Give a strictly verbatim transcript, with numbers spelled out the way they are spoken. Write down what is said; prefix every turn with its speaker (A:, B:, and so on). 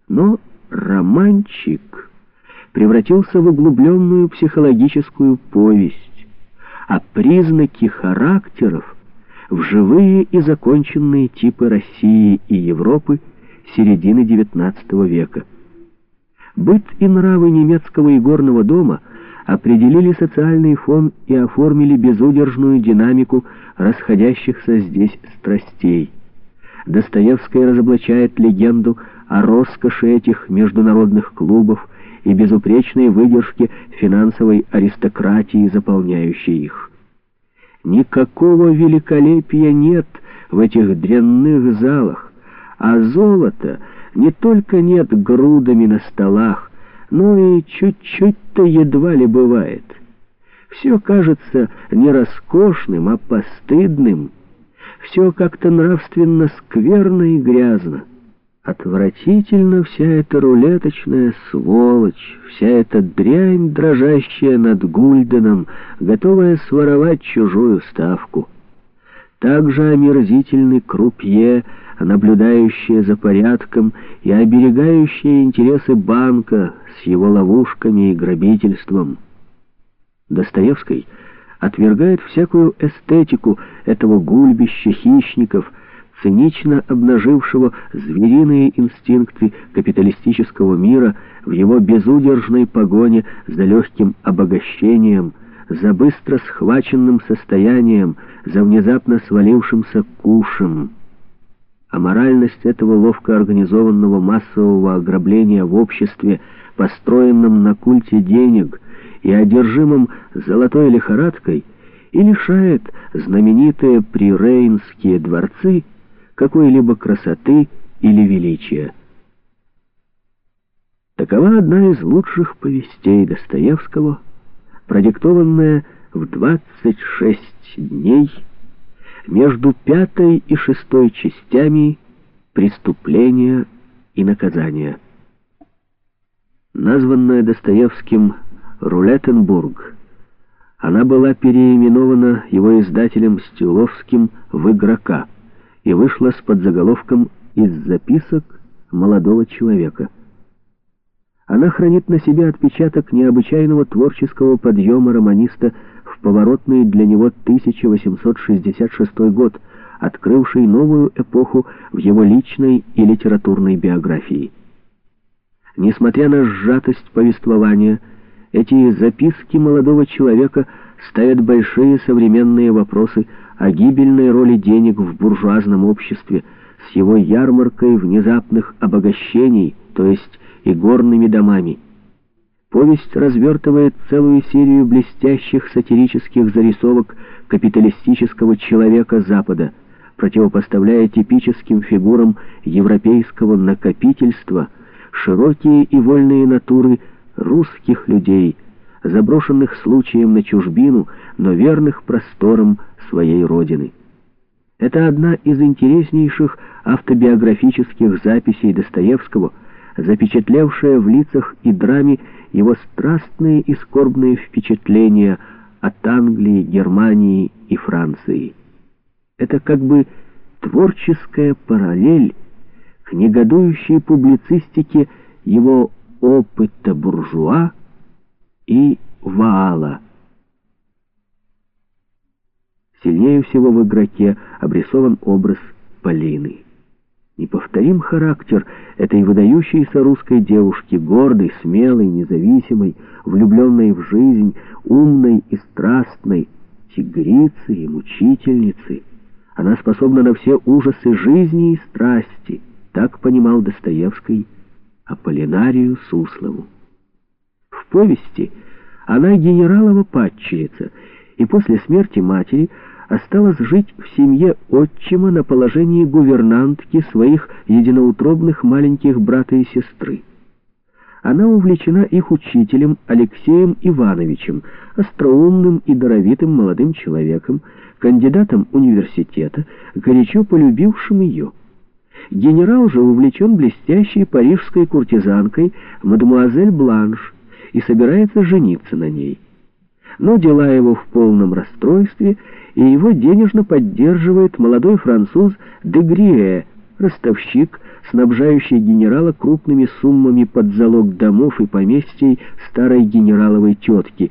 A: Но романчик превратился в углубленную психологическую повесть, а признаки характеров в живые и законченные типы России и Европы середины девятнадцатого века. Быт и нравы немецкого игорного дома определили социальный фон и оформили безудержную динамику расходящихся здесь страстей. Достоевский разоблачает легенду о роскоши этих международных клубов и безупречной выдержке финансовой аристократии, заполняющей их. Никакого великолепия нет в этих дрянных залах, а золота не только нет грудами на столах, но и чуть-чуть-то едва ли бывает. Все кажется не роскошным, а постыдным. Все как-то нравственно скверно и грязно. Отвратительно вся эта рулеточная сволочь, вся эта дрянь, дрожащая над Гульденом, готовая своровать чужую ставку. Также омерзительный крупье, наблюдающие за порядком и оберегающие интересы банка с его ловушками и грабительством. Достоевский отвергает всякую эстетику этого гульбища хищников, цинично обнажившего звериные инстинкты капиталистического мира в его безудержной погоне за легким обогащением, за быстро схваченным состоянием, за внезапно свалившимся кушем. Аморальность этого ловко организованного массового ограбления в обществе, построенном на культе денег и одержимом золотой лихорадкой, и лишает знаменитые прирейнские дворцы какой-либо красоты или величия. Такова одна из лучших повестей Достоевского, продиктованная в двадцать шесть дней между пятой и шестой частями «Преступления и наказания». Названная Достоевским «Рулеттенбург», она была переименована его издателем Стиловским в «Игрока» и вышла с подзаголовком «Из записок молодого человека». Она хранит на себе отпечаток необычайного творческого подъема романиста в поворотный для него тысяча восемьсот шестьдесят шестой год, открывший новую эпоху в его личной и литературной биографии. Несмотря на сжатость повествования, эти записки молодого человека ставят большие современные вопросы о гибельной роли денег в буржуазном обществе с его ярмаркой внезапных обогащений, то есть игорными домами. Повесть развертывает целую серию блестящих сатирических зарисовок капиталистического человека Запада, противопоставляя типическим фигурам европейского накопительства широкие и вольные натуры русских людей, заброшенных случаем на чужбину, но верных просторам своей родины. Это одна из интереснейших автобиографических записей Достоевского, запечатлевшая в лицах и драме его страстные и скорбные впечатления от Англии, Германии и Франции. Это как бы творческая параллель к негодующей публицистике его опыта буржуа и Ваала. Сильнее всего в «Игроке» обрисован образ Полины. Неповторим характер этой выдающейся русской девушки, гордой, смелой, независимой, влюбленной в жизнь, умной и страстной, тигрицы и мучительницы. Она способна на все ужасы жизни и страсти, так понимал Достоевский Аполлинарию Суслову. В повести она генералова падчерица, и после смерти матери осталась жить в семье отчима на положении гувернантки своих единоутробных маленьких брата и сестры. Она увлечена их учителем Алексеем Ивановичем, остроумным и даровитым молодым человеком, кандидатом университета, горячо полюбившим ее. Генерал же увлечен блестящей парижской куртизанкой мадемуазель Бланш и собирается жениться на ней. Но дела его в полном расстройстве, и его денежно поддерживает молодой француз де Грие, ростовщик, снабжающий генерала крупными суммами под залог домов и поместий старой генераловой тетки,